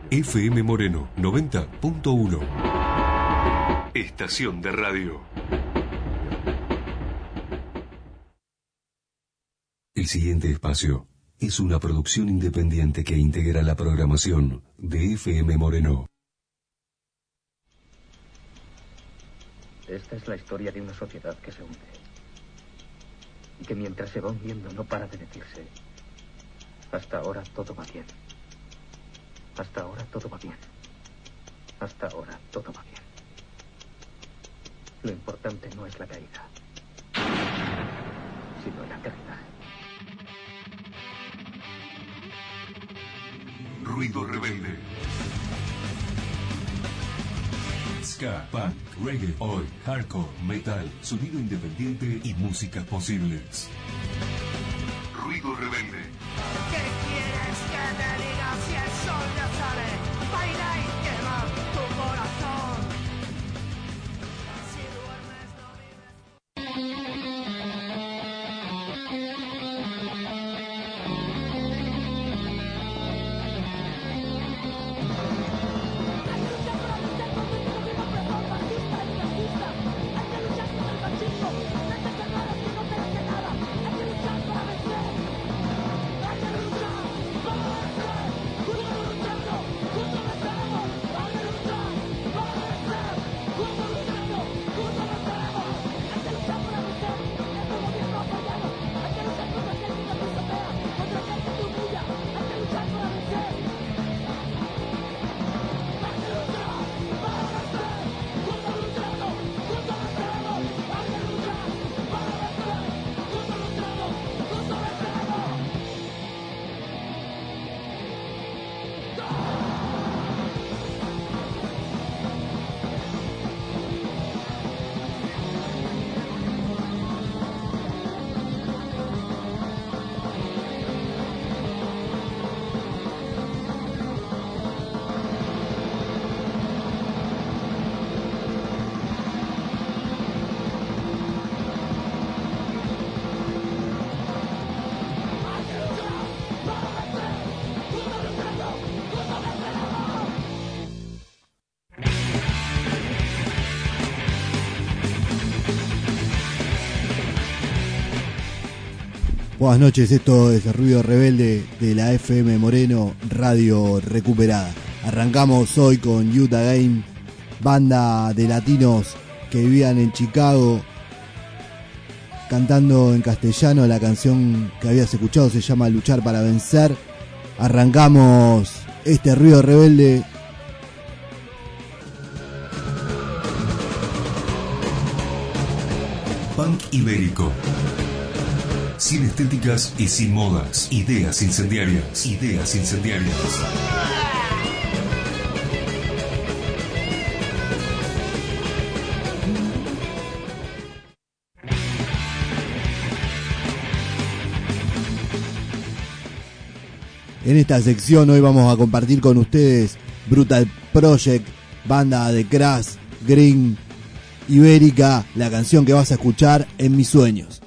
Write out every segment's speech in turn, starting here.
FM Moreno 90.1. Estación de radio. El siguiente espacio es una producción independiente que integra la programación de FM Moreno. Esta es la historia de una sociedad que se hunde. Y que mientras se va hundiendo no para de decirse: hasta ahora todo va bien. Hasta ahora todo va bien. Hasta ahora todo va bien. Lo importante no es la caída, sino la caída. Ruido rebelde. Ska, punk, reggae, oi, hardcore, metal, sonido independiente y músicas posibles. Ruido rebelde. ¿Qué quieres que te diga si el sol ya sale? Baila y quema tu corazón. Si duermes no Buenas noches, esto es el Ruido Rebelde de la FM Moreno, radio recuperada. Arrancamos hoy con Utah Game, banda de latinos que vivían en Chicago, cantando en castellano. La canción que habías escuchado se llama Luchar para Vencer. Arrancamos este Ruido Rebelde. Punk ibérico. Sin estéticas y sin modas. Ideas incendiarias. Ideas incendiarias. En esta sección hoy vamos a compartir con ustedes Brutal Project, banda de Crash, Green, ibérica, la canción que vas a escuchar En Mis Sueños.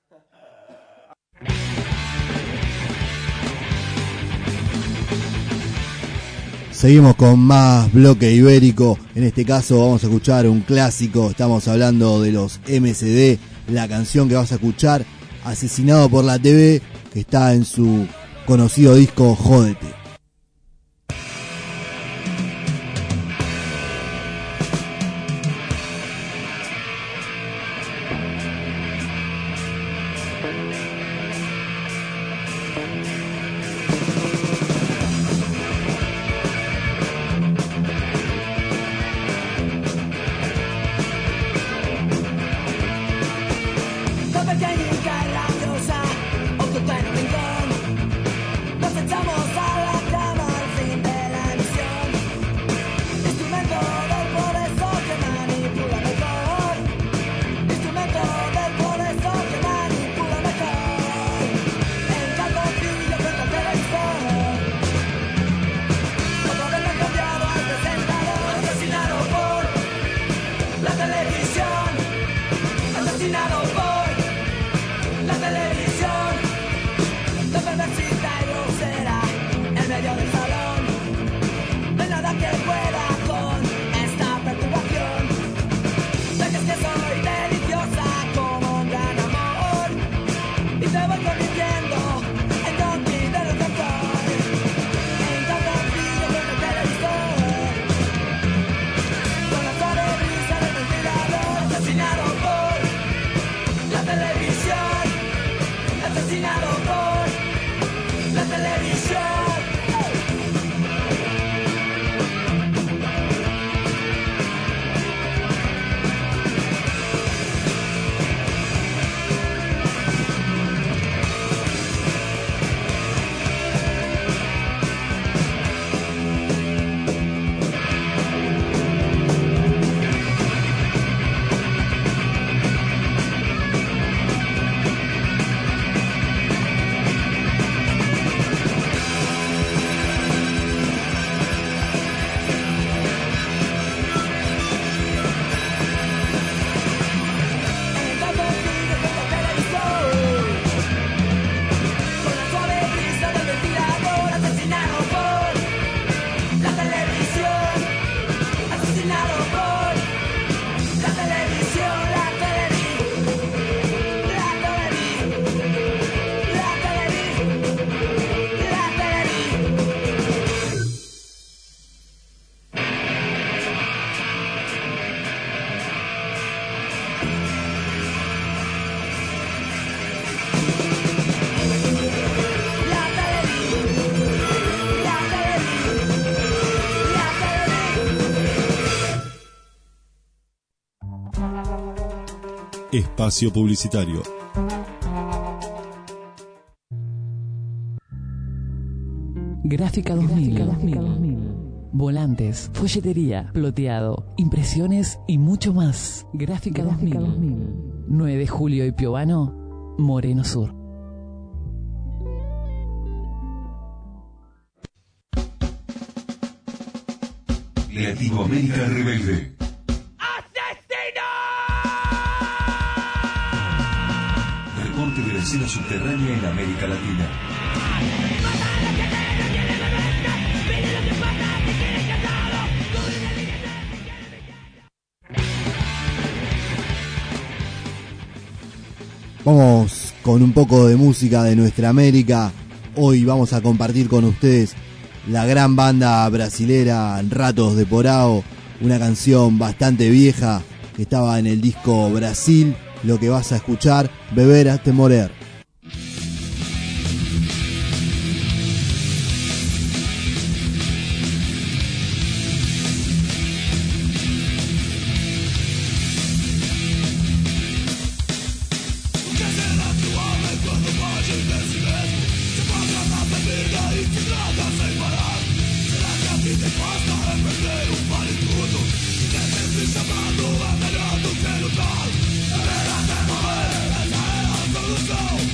Seguimos con más bloque ibérico. En este caso vamos a escuchar un clásico. Estamos hablando de los MCD. La canción que vas a escuchar, Asesinado por la TV, que está en su conocido disco Jódete. Espacio publicitario. Gráfica 2000. Volantes, folletería, ploteado, impresiones y mucho más. Gráfica 2000. 9 de julio y Piovano, Moreno Sur. Latinoamérica Rebelde. Reporte de la escena subterránea en América Latina. Vamos con un poco de música de nuestra América. Hoy vamos a compartir con ustedes la gran banda brasilera Ratos de Porão, una canción bastante vieja que estaba en el disco Brasil. Lo que vas a escuchar, Beber hasta morir. Chamado a melhor do que lutar. Beber até morrer, essa é a solução.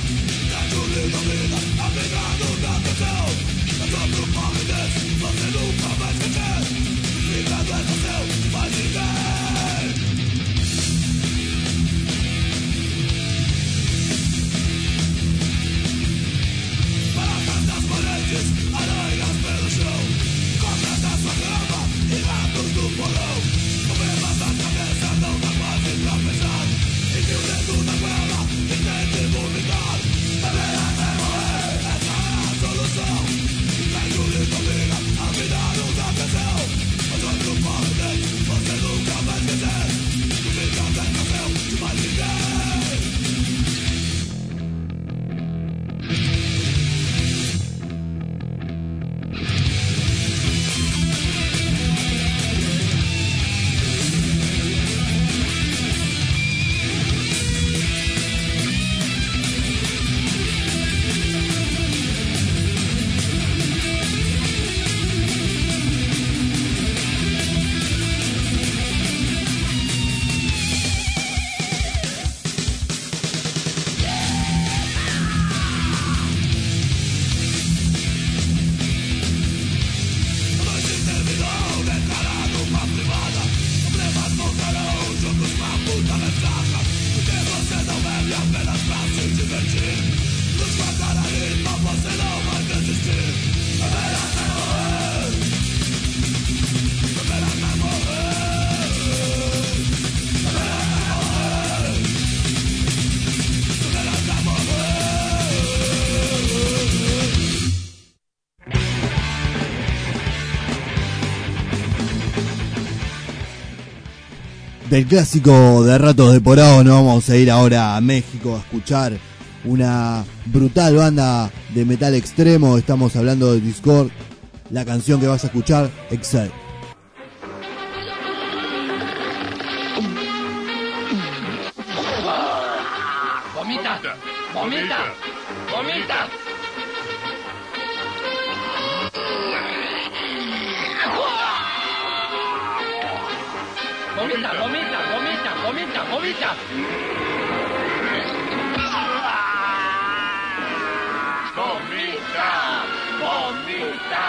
Del clásico de Ratos de Porado nos vamos a ir ahora a México a escuchar una brutal banda de metal extremo. Estamos hablando de Discord. La canción que vas a escuchar, Excel. ¡Vomita! ¡Vomita! ¡Vomita! ¡Vomita, vomita, vomita, vomita, vomita! ¡Vomita! ¡Vomita!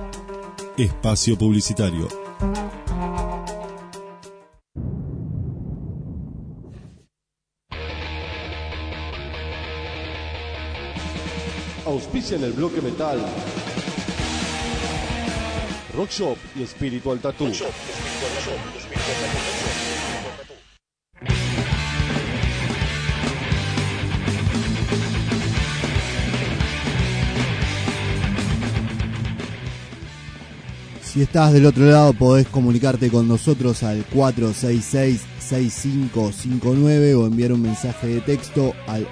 Espacio publicitario. Auspician el bloque metal Rock Shop y Spiritual Tattoo. Si estás del otro lado, podés comunicarte con nosotros al 466-6559 o enviar un mensaje de texto al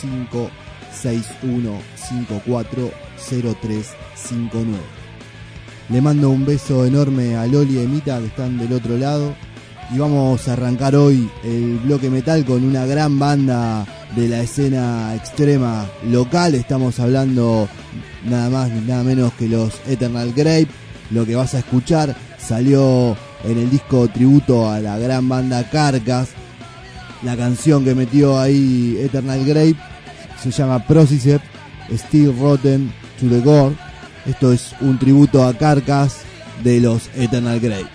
1561540359. Le mando un beso enorme a Loli y Emita, que están del otro lado, y vamos a arrancar hoy el bloque metal con una gran banda de la escena extrema local. Estamos hablando nada más ni nada menos que los Eternal Grave. Lo que vas a escuchar salió en el disco tributo a la gran banda Carcass. La canción que metió ahí Eternal Grave se llama Prociceps, Still Rotten to the Gore. Esto es un tributo a Carcass de los Eternal Grave.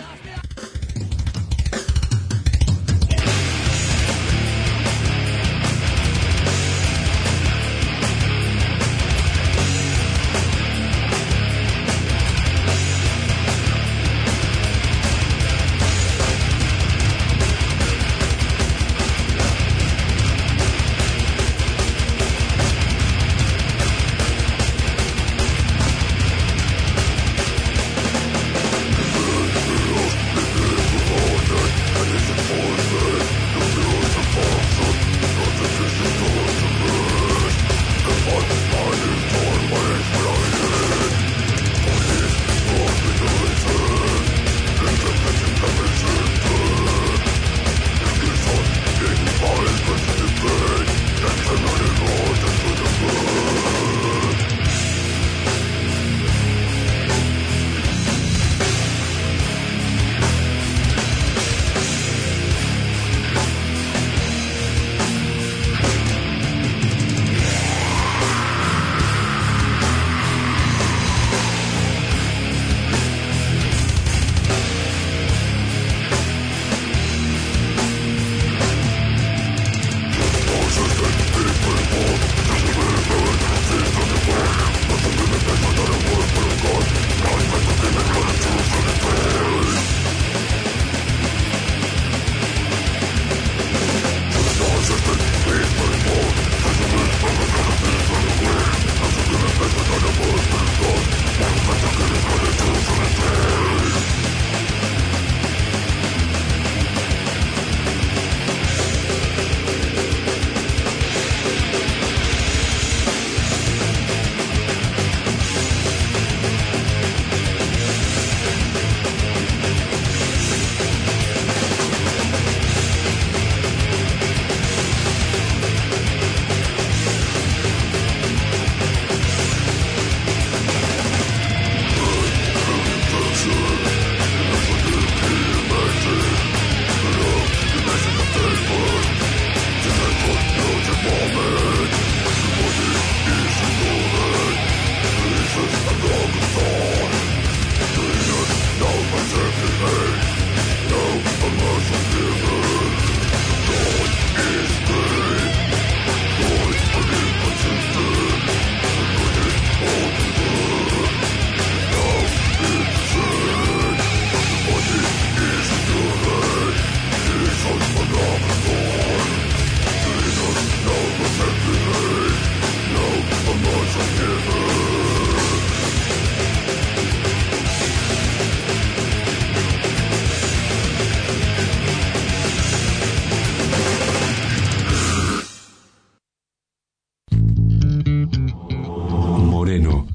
Moreno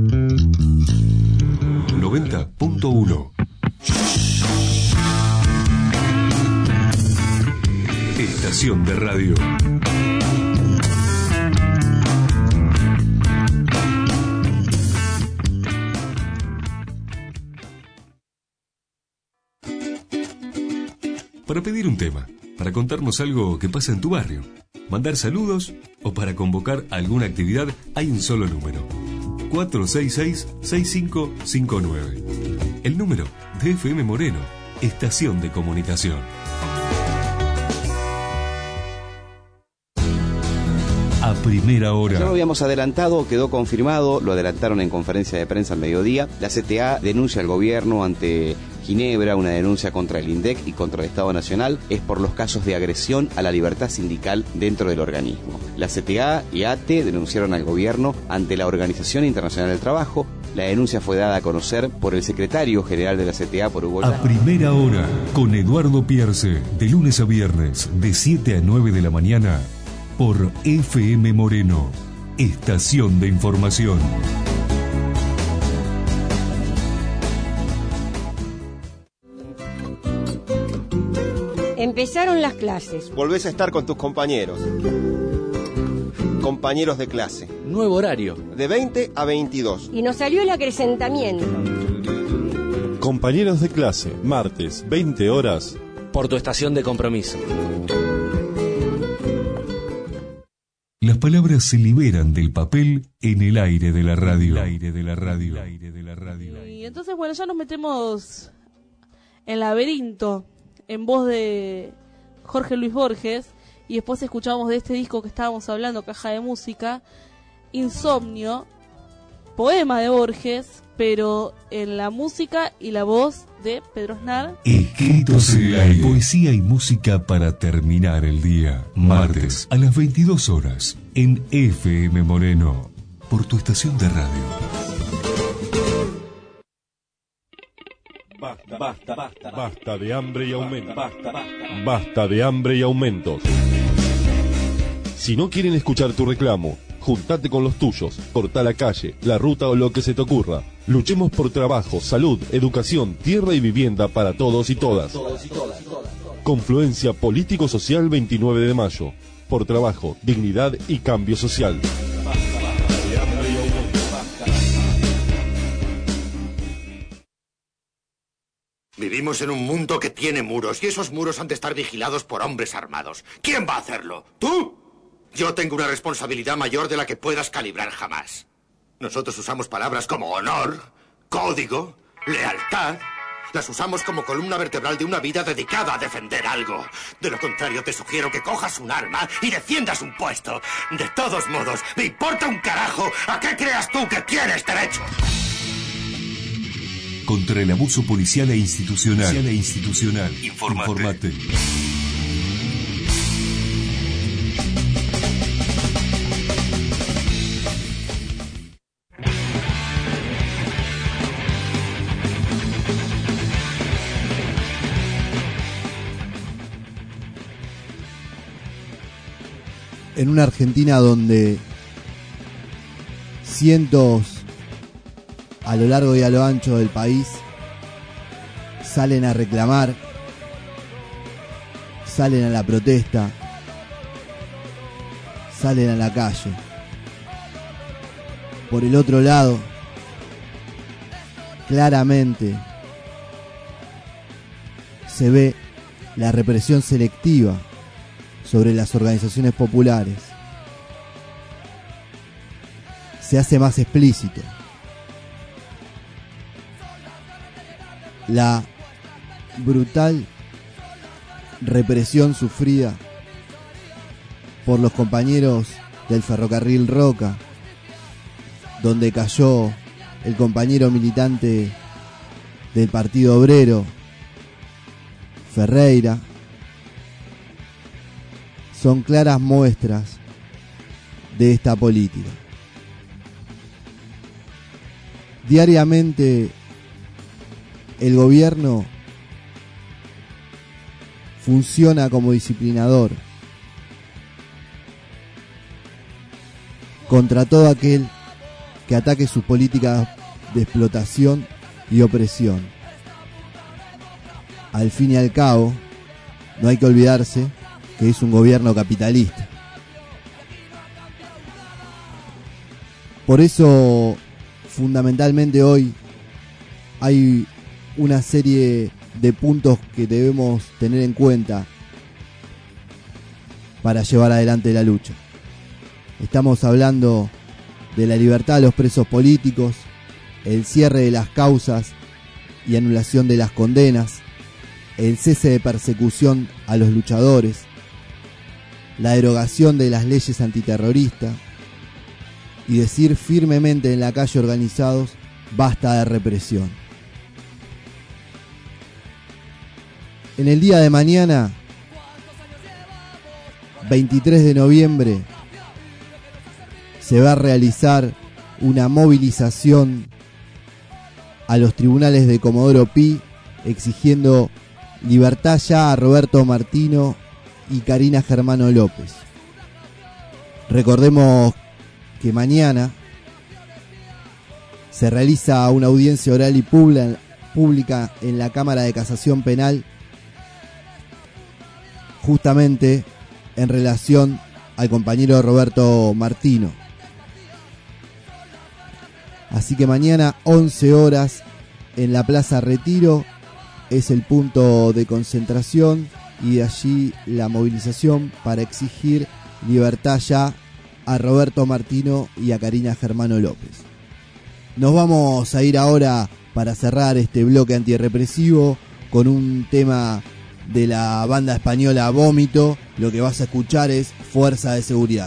90.1. Estación de radio. Para pedir un tema, para contarnos algo que pasa en tu barrio, mandar saludos o para convocar alguna actividad, hay un solo número: 466-6559. El número de FM Moreno, Estación de Comunicación. A primera Ya lo hora. habíamos adelantado, quedó confirmado, lo adelantaron en conferencia de prensa al mediodía. La CTA denuncia al gobierno ante Ginebra, una denuncia contra el INDEC y contra el Estado Nacional, es por los casos de agresión a la libertad sindical dentro del organismo. La CTA y ATE denunciaron al gobierno ante la Organización Internacional del Trabajo. La denuncia fue dada a conocer por el secretario general de la CTA por Hugo A Llano. primera hora, con Eduardo Pierce, de lunes a viernes, de 7 a 9 de la mañana, por FM Moreno, estación de información. Empezaron las clases. Volvés a estar con tus compañeros. Compañeros de clase. Nuevo horario. De 20 a 22. Y nos salió el acrecentamiento. Compañeros de clase. Martes, 20 horas. Por tu estación de compromiso. Las palabras se liberan del papel en el aire de la radio. Y entonces, bueno, ya nos metemos en Laberinto, en voz de Jorge Luis Borges, y después escuchamos de este disco que estábamos hablando, Caja de Música, Insomnio, poema de Borges, pero en la música y la voz de Pedro Aznar. Escritos en el aire. Poesía y música para terminar el día. Martes a las 22 horas en FM Moreno, por tu estación de radio. Basta de hambre y aumentos. Basta de hambre y aumentos. Si no quieren escuchar tu reclamo, juntate con los tuyos, cortá la calle, la ruta o lo que se te ocurra. Luchemos por trabajo, salud, educación, tierra y vivienda para todos y todas. Confluencia Político-Social 29 de mayo. Por trabajo, dignidad y cambio social. Vivimos en un mundo que tiene muros y esos muros han de estar vigilados por hombres armados. ¿Quién va a hacerlo? ¿Tú? Yo tengo una responsabilidad mayor de la que puedas calibrar jamás. Nosotros usamos palabras como honor, código, lealtad. Las usamos como columna vertebral de una vida dedicada a defender algo. De lo contrario, te sugiero que cojas un arma y defiendas un puesto. De todos modos, me importa un carajo a qué creas tú que tienes derecho. Contra el abuso policial e institucional. Informate. En una Argentina donde cientos a lo largo y a lo ancho del país salen a reclamar, salen a la protesta, salen a la calle. Por el otro lado, claramente se ve la represión selectiva sobre las organizaciones populares. Se hace más explícito. La brutal represión sufrida por los compañeros del ferrocarril Roca, donde cayó el compañero militante del Partido Obrero, Ferreira, son claras muestras de esta política. Diariamente el gobierno funciona como disciplinador contra todo aquel que ataque sus políticas de explotación y opresión. Al fin y al cabo, no hay que olvidarse que es un gobierno capitalista. Por eso, fundamentalmente hoy, hay una serie de puntos que debemos tener en cuenta para llevar adelante la lucha. Estamos hablando de la libertad de los presos políticos, el cierre de las causas y anulación de las condenas, el cese de persecución a los luchadores, la derogación de las leyes antiterroristas y decir firmemente en la calle organizados: basta de represión. En el día de mañana, 23 de noviembre, se va a realizar una movilización a los tribunales de Comodoro Pi exigiendo libertad ya a Roberto Martino y Karina Germano López. Recordemos que mañana se realiza una audiencia oral y pública en la Cámara de Casación Penal, justamente en relación al compañero Roberto Martino. Así que mañana 11 horas en la Plaza Retiro es el punto de concentración y de allí la movilización para exigir libertad ya a Roberto Martino y a Karina Germano López. Nos vamos a ir ahora para cerrar este bloque antirrepresivo con un tema de la banda española Vómito. Lo que vas a escuchar es Fuerza de Seguridad.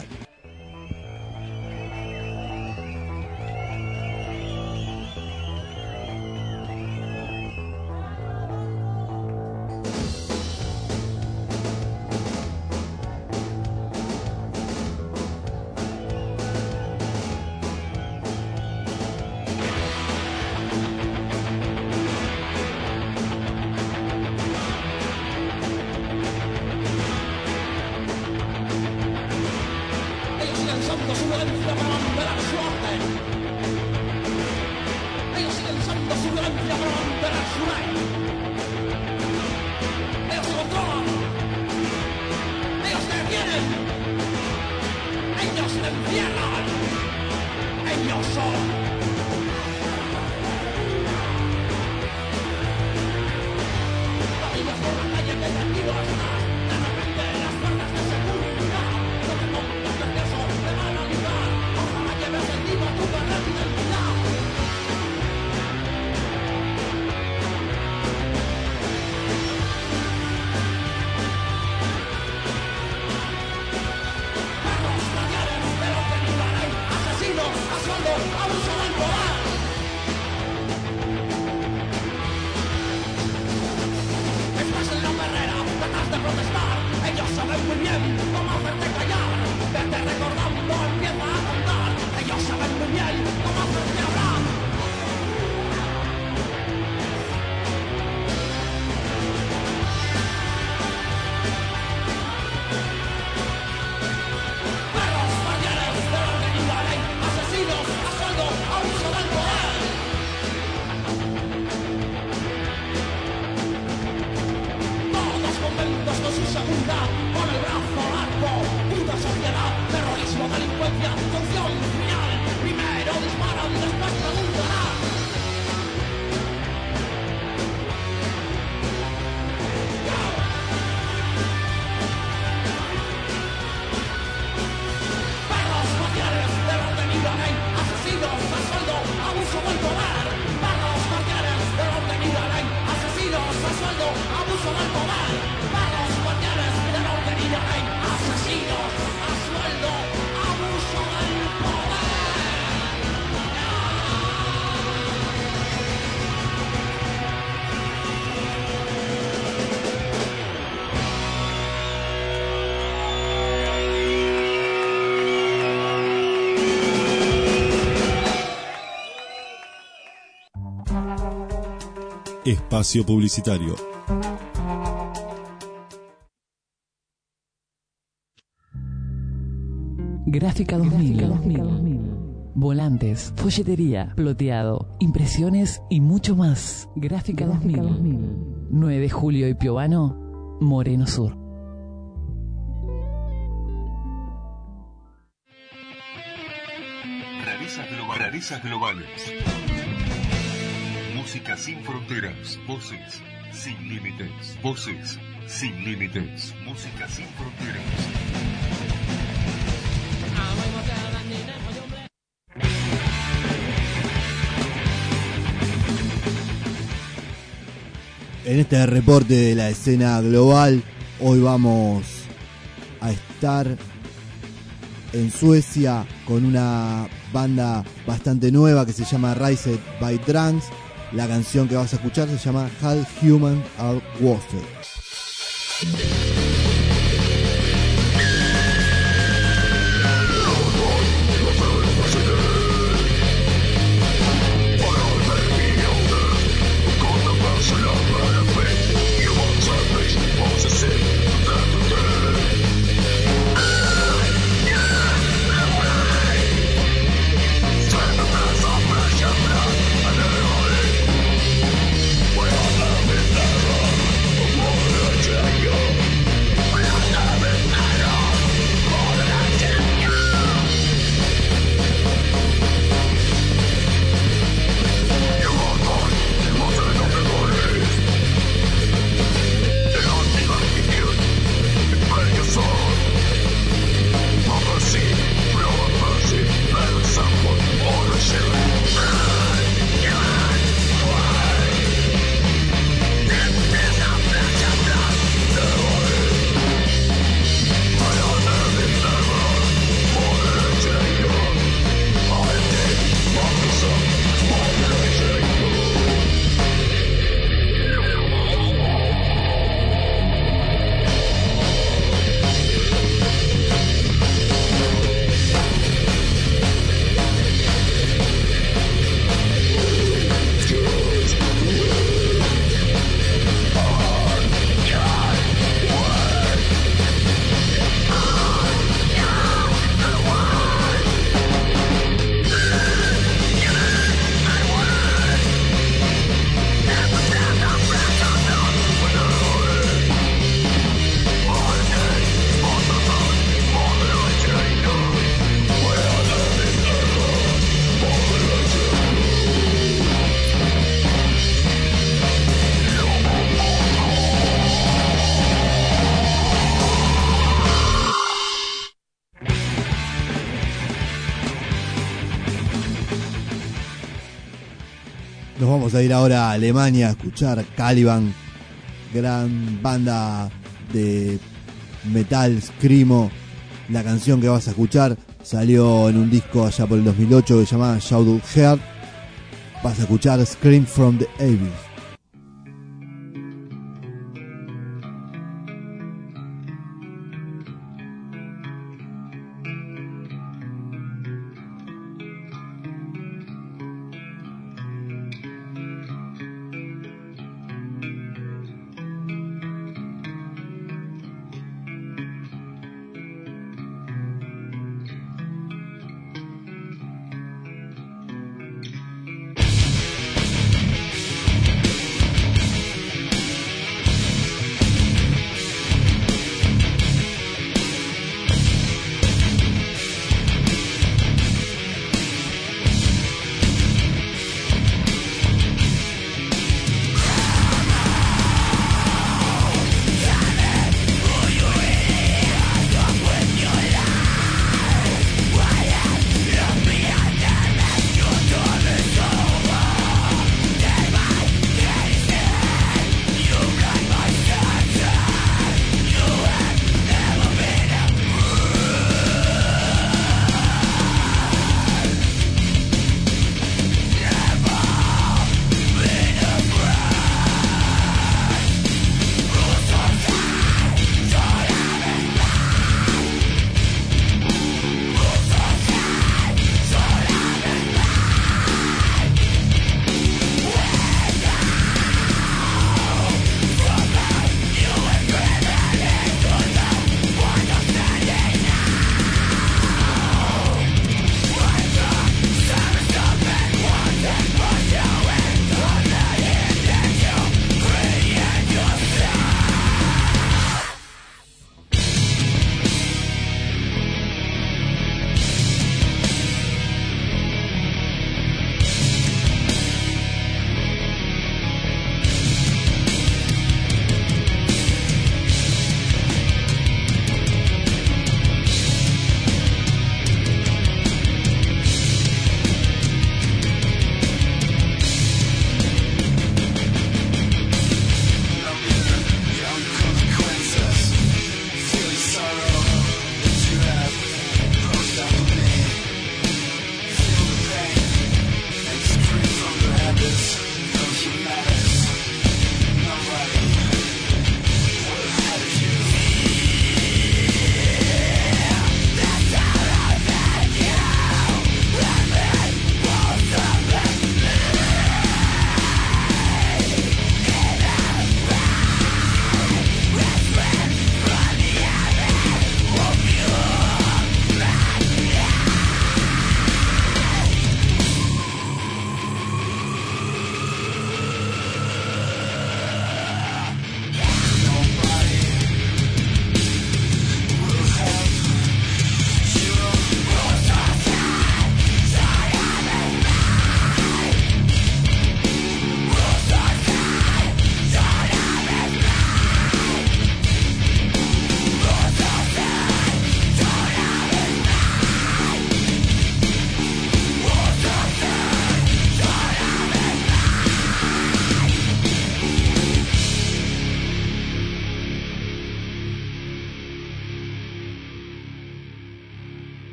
Espacio publicitario. Gráfica 2000. Volantes, folletería, ploteado, impresiones y mucho más. Gráfica 2000. 9 de Julio y Piovano, Moreno Sur. Rarezas globales. Música sin fronteras. Voces sin límites. Voces sin límites. Música sin fronteras. En este reporte de la escena global, hoy vamos a estar en Suecia con una banda bastante nueva que se llama Raised by Drunks. La canción que vas a escuchar se llama All Humans Are Wasted. Nos vamos a ir ahora a Alemania a escuchar Caliban, gran banda de metal screamo. La canción que vas a escuchar salió en un disco allá por el 2008 que se llama Shadow Heart. Vas a escuchar Scream from the Abyss.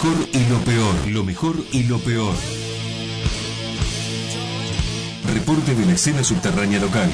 mejor y lo peor, lo mejor y lo peor. Reporte de la escena subterránea local.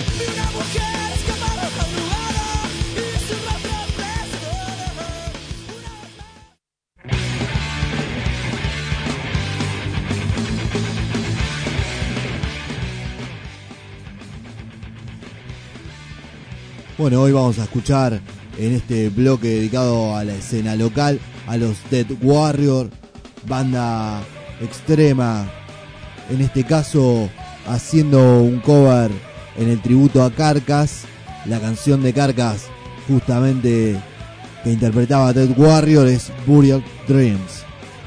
Bueno, hoy vamos a escuchar en este bloque dedicado a la escena local a los Dead Warrior, banda extrema, en este caso haciendo un cover en el tributo a Carcass, la canción de Carcass justamente que interpretaba Dead Warrior es Burial Dreams.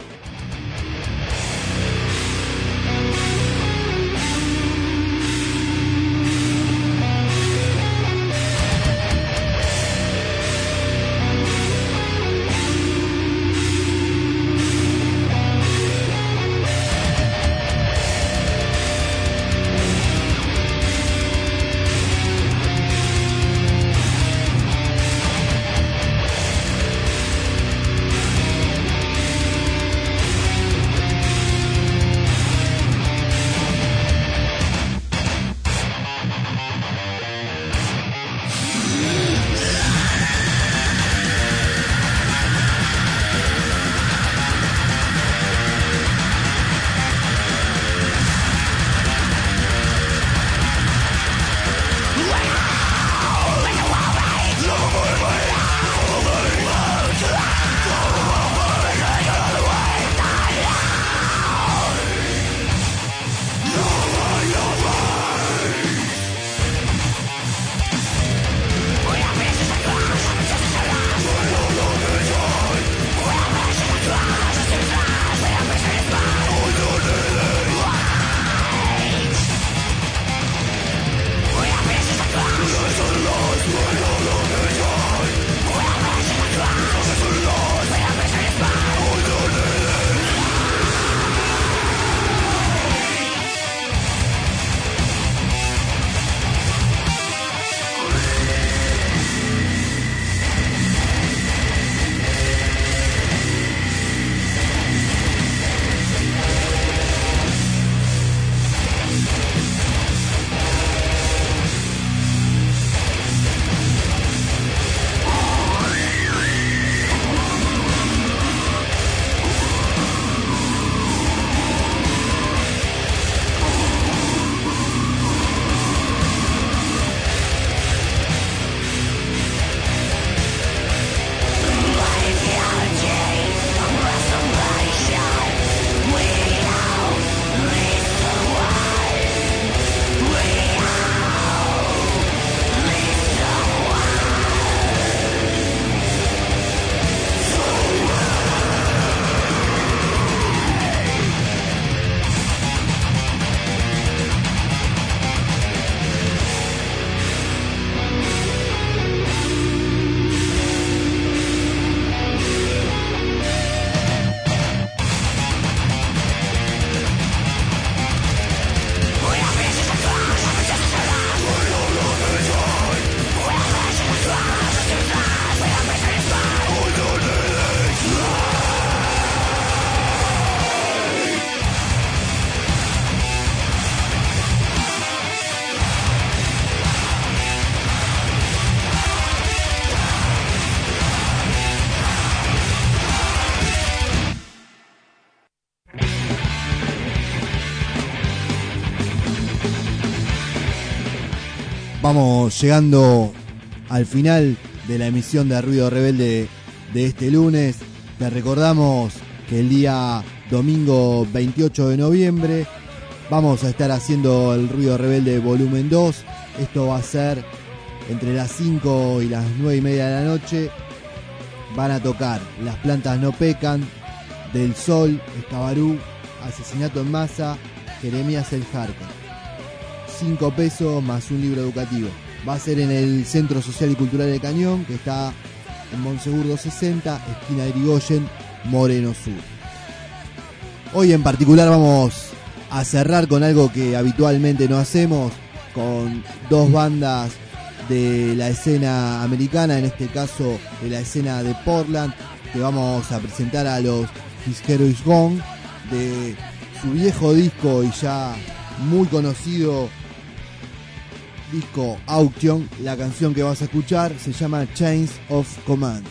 Vamos llegando al final de la emisión de Ruido Rebelde de este lunes. Te recordamos que el día domingo 28 de noviembre vamos a estar haciendo el Ruido Rebelde volumen 2. Esto va a ser entre las 5 y las 9 y media de la noche. Van a tocar Las Plantas No Pecan, Del Sol, Escabarú, Asesinato en Masa, Jeremías el Jarca. 5 pesos más un libro educativo. Va a ser en el Centro Social y Cultural de Cañón, que está en Monsegur 260, esquina Irigoyen, Moreno Sur. Hoy en particular vamos a cerrar con algo que habitualmente no hacemos, con dos bandas de la escena americana, en este caso de la escena de Portland. Te vamos a presentar a los His Hero Is Gone, de su viejo disco y ya muy conocido disco Auction. La canción que vas a escuchar se llama Chains of Command.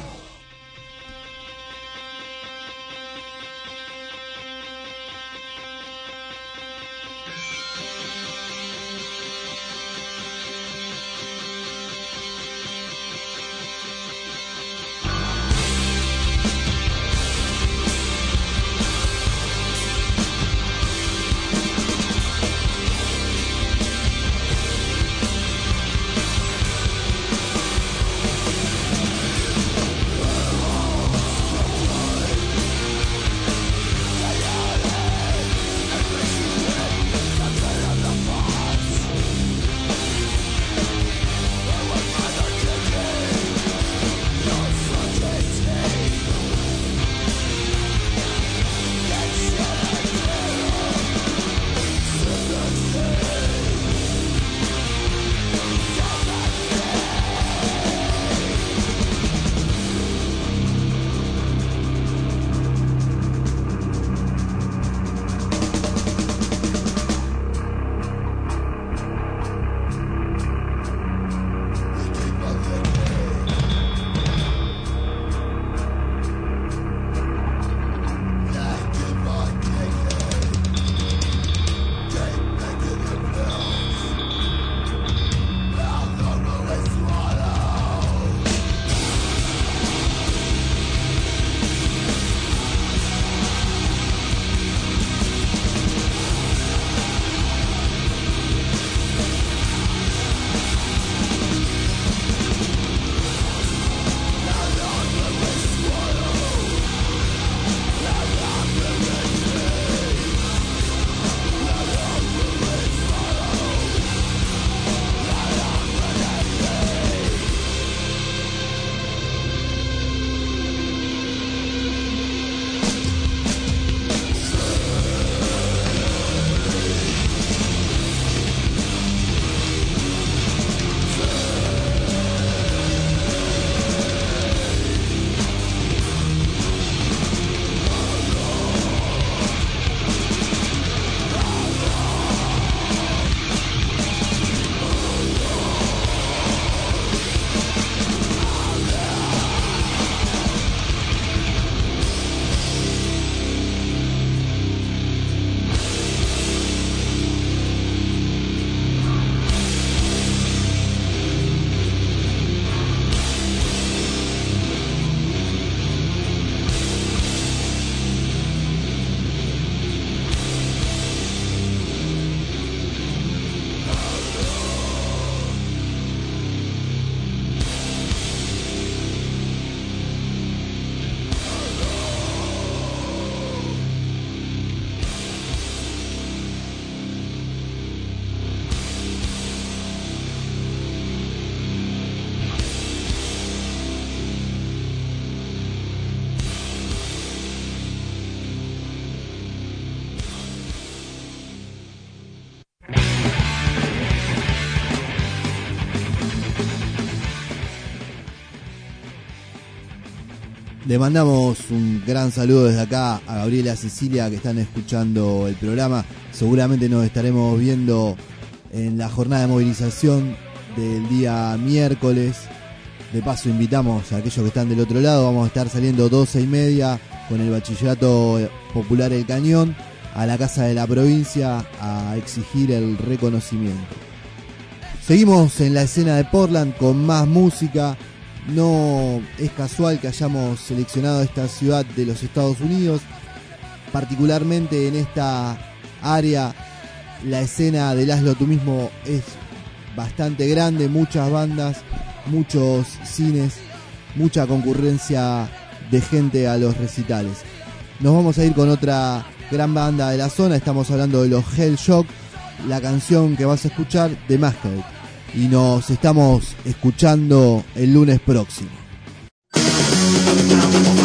Le mandamos un gran saludo desde acá a Gabriela y a Cecilia que están escuchando el programa. Seguramente nos estaremos viendo en la jornada de movilización del día miércoles. De paso invitamos a aquellos que están del otro lado. Vamos a estar saliendo 12:30 con el Bachillerato Popular El Cañón a la Casa de la Provincia a exigir el reconocimiento. Seguimos en la escena de Portland con más música. No es casual que hayamos seleccionado esta ciudad de los Estados Unidos, particularmente en esta área. La escena del Hazlo Tú Mismo es bastante grande, muchas bandas, muchos cines, mucha concurrencia de gente a los recitales. Nos vamos a ir con otra gran banda de la zona, estamos hablando de los Hell Shock, la canción que vas a escuchar, The Masquerade. Y nos estamos escuchando el lunes próximo.